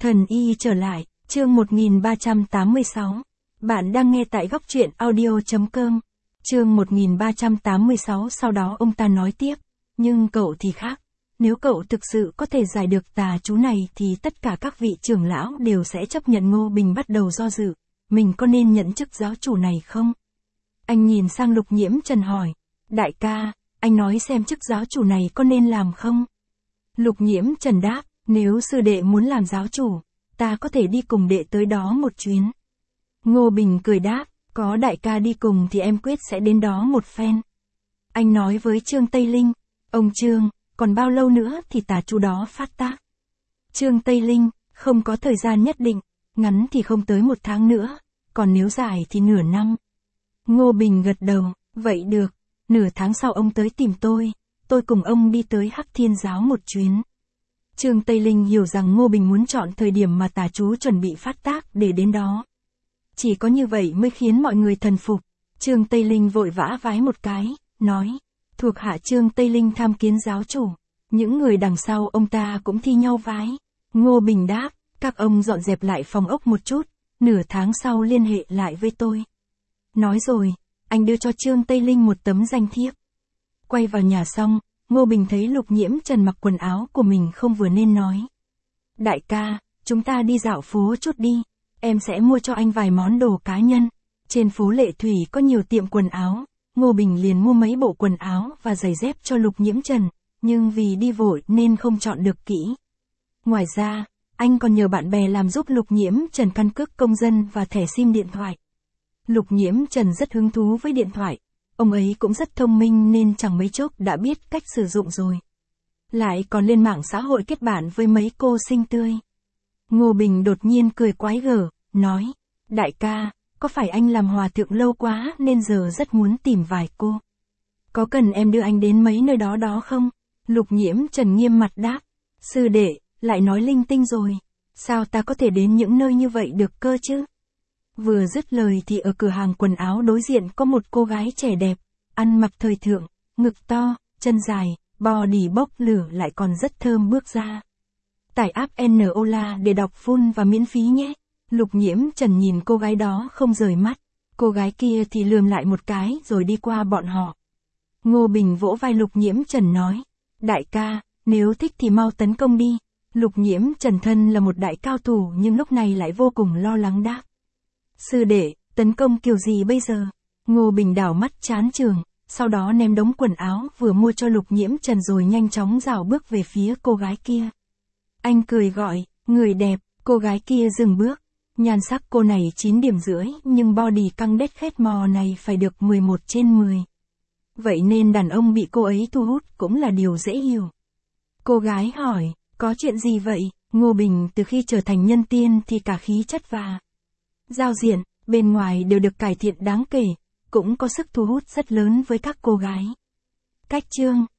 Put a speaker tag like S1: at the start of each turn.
S1: Thần y trở lại, chương 1386. Bạn đang nghe tại góc truyện audio.com. Chương 1386. Sau đó ông ta nói tiếp, nhưng cậu thì khác. Nếu cậu thực sự có thể giải được tà chú này thì tất cả các vị trưởng lão đều sẽ chấp nhận. Ngô Bình bắt đầu do dự, mình có nên nhận chức giáo chủ này không? Anh nhìn sang Lục Nhiễm Trần hỏi, đại ca, anh nói xem chức giáo chủ này có nên làm không? Lục Nhiễm Trần đáp, nếu sư đệ muốn làm giáo chủ, ta có thể đi cùng đệ tới đó một chuyến. Ngô Bình cười đáp, có đại ca đi cùng thì em quyết sẽ đến đó một phen. Anh nói với Trương Tây Linh, ông Trương, còn bao lâu nữa thì tà chú đó phát tác? Trương Tây Linh, không có thời gian nhất định, ngắn thì không tới 1 tháng nữa, còn nếu dài thì nửa năm. Ngô Bình gật đầu, vậy được, nửa tháng sau ông tới tìm tôi cùng ông đi tới Hắc Thiên Giáo một chuyến. Trương Tây Linh hiểu rằng Ngô Bình muốn chọn thời điểm mà tà chú chuẩn bị phát tác để đến đó. Chỉ có như vậy mới khiến mọi người thần phục. Trương Tây Linh vội vã vái một cái, nói, thuộc hạ Trương Tây Linh tham kiến giáo chủ. Những người đằng sau ông ta cũng thi nhau vái. Ngô Bình đáp, các ông dọn dẹp lại phòng ốc một chút, nửa tháng sau liên hệ lại với tôi. Nói rồi, anh đưa cho Trương Tây Linh một tấm danh thiếp. Quay vào nhà xong, Ngô Bình thấy Lục Nhiễm Trần mặc quần áo của mình không vừa nên nói. Đại ca, chúng ta đi dạo phố chút đi, em sẽ mua cho anh vài món đồ cá nhân. Trên phố Lệ Thủy có nhiều tiệm quần áo, Ngô Bình liền mua mấy bộ quần áo và giày dép cho Lục Nhiễm Trần, nhưng vì đi vội nên không chọn được kỹ. Ngoài ra, anh còn nhờ bạn bè làm giúp Lục Nhiễm Trần căn cước công dân và thẻ SIM điện thoại. Lục Nhiễm Trần rất hứng thú với điện thoại. Ông ấy cũng rất thông minh nên chẳng mấy chốc đã biết cách sử dụng rồi. Lại còn lên mạng xã hội kết bạn với mấy cô xinh tươi. Ngô Bình đột nhiên cười quái gở, nói, đại ca, có phải anh làm hòa thượng lâu quá nên giờ rất muốn tìm vài cô? Có cần em đưa anh đến mấy nơi đó không? Lục Nhiễm Trần nghiêm mặt đáp, sư đệ, lại nói linh tinh rồi. Sao ta có thể đến những nơi như vậy được cơ chứ? Vừa dứt lời thì ở cửa hàng quần áo đối diện có một cô gái trẻ đẹp, ăn mặc thời thượng, ngực to, chân dài, body bốc lửa lại còn rất thơm bước ra. Tải app Nola để đọc full và miễn phí nhé. Lục Nhiễm Trần nhìn cô gái đó không rời mắt, cô gái kia thì lườm lại một cái rồi đi qua bọn họ. Ngô Bình vỗ vai Lục Nhiễm Trần nói, đại ca, nếu thích thì mau tấn công đi. Lục Nhiễm Trần thân là một đại cao thủ nhưng lúc này lại vô cùng lo lắng đáp. Sư đệ, tấn công kiểu gì bây giờ? Ngô Bình đảo mắt chán chường, sau đó ném đống quần áo vừa mua cho Lục Nhiễm Trần rồi nhanh chóng rảo bước về phía cô gái kia. Anh cười gọi, người đẹp, cô gái kia dừng bước. Nhan sắc cô này 9 điểm rưỡi nhưng body căng đét khét mò này phải được 11 trên 10. Vậy nên đàn ông bị cô ấy thu hút cũng là điều dễ hiểu. Cô gái hỏi, có chuyện gì vậy? Ngô Bình từ khi trở thành nhân tiên thì cả khí chất và giao diện, bên ngoài đều được cải thiện đáng kể, cũng có sức thu hút rất lớn với các cô gái. Cách chương